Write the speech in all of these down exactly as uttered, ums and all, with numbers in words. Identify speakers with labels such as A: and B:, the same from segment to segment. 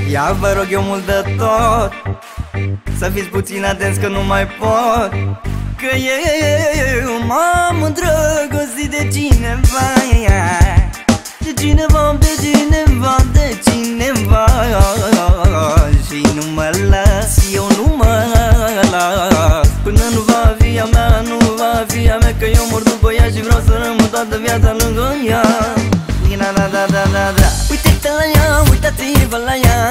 A: Ia vă rog eu mult de tot să fiți puțin atenți că nu mai pot, că eu m-am îndrăgostit de cineva, de cineva, de cineva, de cineva, și nu mă las, eu nu mă las până nu va fi a mea, nu va fi a mea, că eu mor după ea și vreau să rămân toată viața lângă ea. Da, da, da, da, da, da. Uite-te la ea, uitați-vă la ea,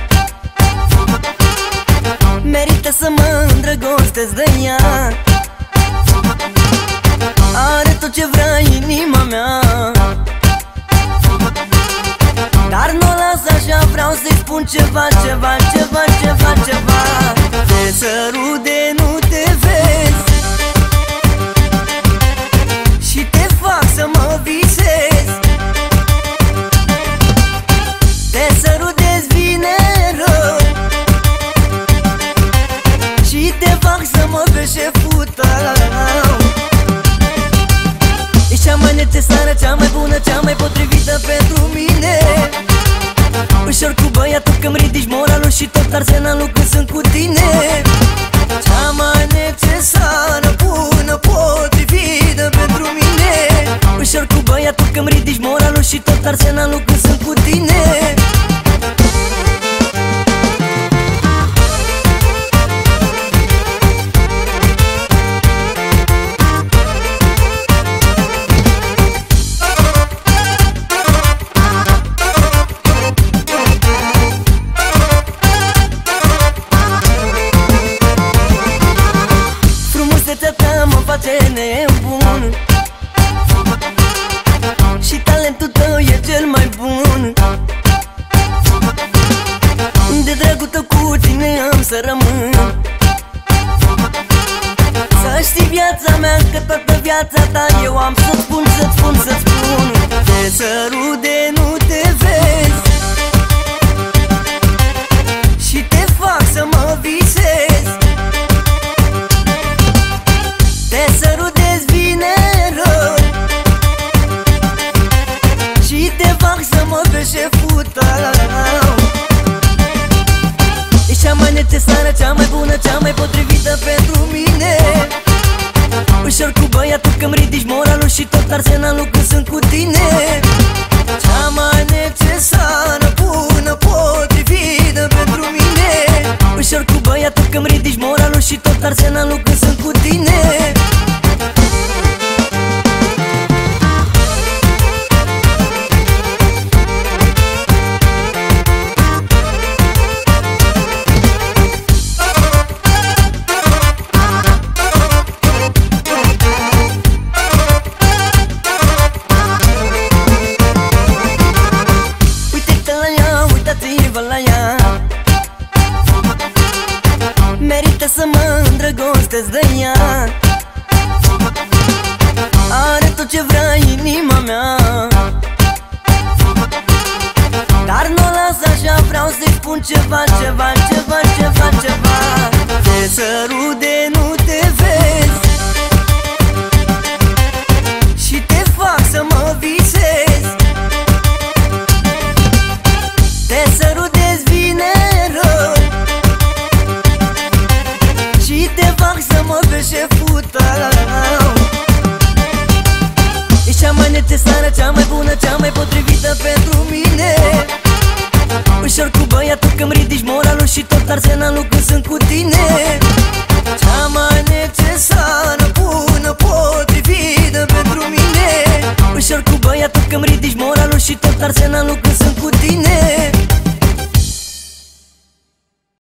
A: merită să mă îndrăgostesc de ea. Are tot ce vrea inima mea, dar nu o las așa, vreau să-i spun ceva, ceva, ceva, ceva, ceva. Te sărut de nu te vezi și te fac să mă visezi. Te sărut de-ți vine rău și te fac să mă vezi șeful tău. Ești cea mai necesară, cea mai bună, cea mai potrivită pentru mine. Ușor cu băiatul că-mi ridici moralul și tot arsenalul când sunt cu tine. Cea mai necesară, bună, potrivită pentru mine. Ușor cu băiatul că-mi ridici moralul și tot arsenalul când sunt cu tine. Mă face nebun și talentul tău e cel mai bun. De dragul tău cu tine am să rămân. Să știi viața mea că toată viața ta eu am să-ți spun, să-ți spun, să-ți spun. Te sărut de nu te vezi și te fac să mă visezi. Te sărut de-ți vine rău și te fac să mă vezi șeful tău. Ești cea mai necesară, cea mai bună, cea mai potrivită pentru mine. Ușor cu băiatul că-mi ridici moralul și tot arsenalul când sunt cu tine. Cea mai necesară, bună, potrivită pentru mine. Ușor cu băiatul că-mi ridici moralul și tot arsenalul când sunt cu tine. Merită să mă îndrăgostesc de ea. Are tot ce vrea inima mea, dar nu o las așa, vreau să-i spun ceva, ceva, ceva, ceva, ceva. Te sărut de nu te vezi și te fac să mă visezi. Te sărut de-ți vine rău și te fac să mă vezi șeful tău. Ești cea mai necesară, cea mai bună, cea mai potrivită pentru mine. Ușor cu băiatul că-mi ridici moralul și tot arsenalul când sunt cu tine. Cea mai necesară, bună, potrivită pentru mine. Ușor cu băiatul că-mi ridici moralul și tot arsenalul când sunt cu tine.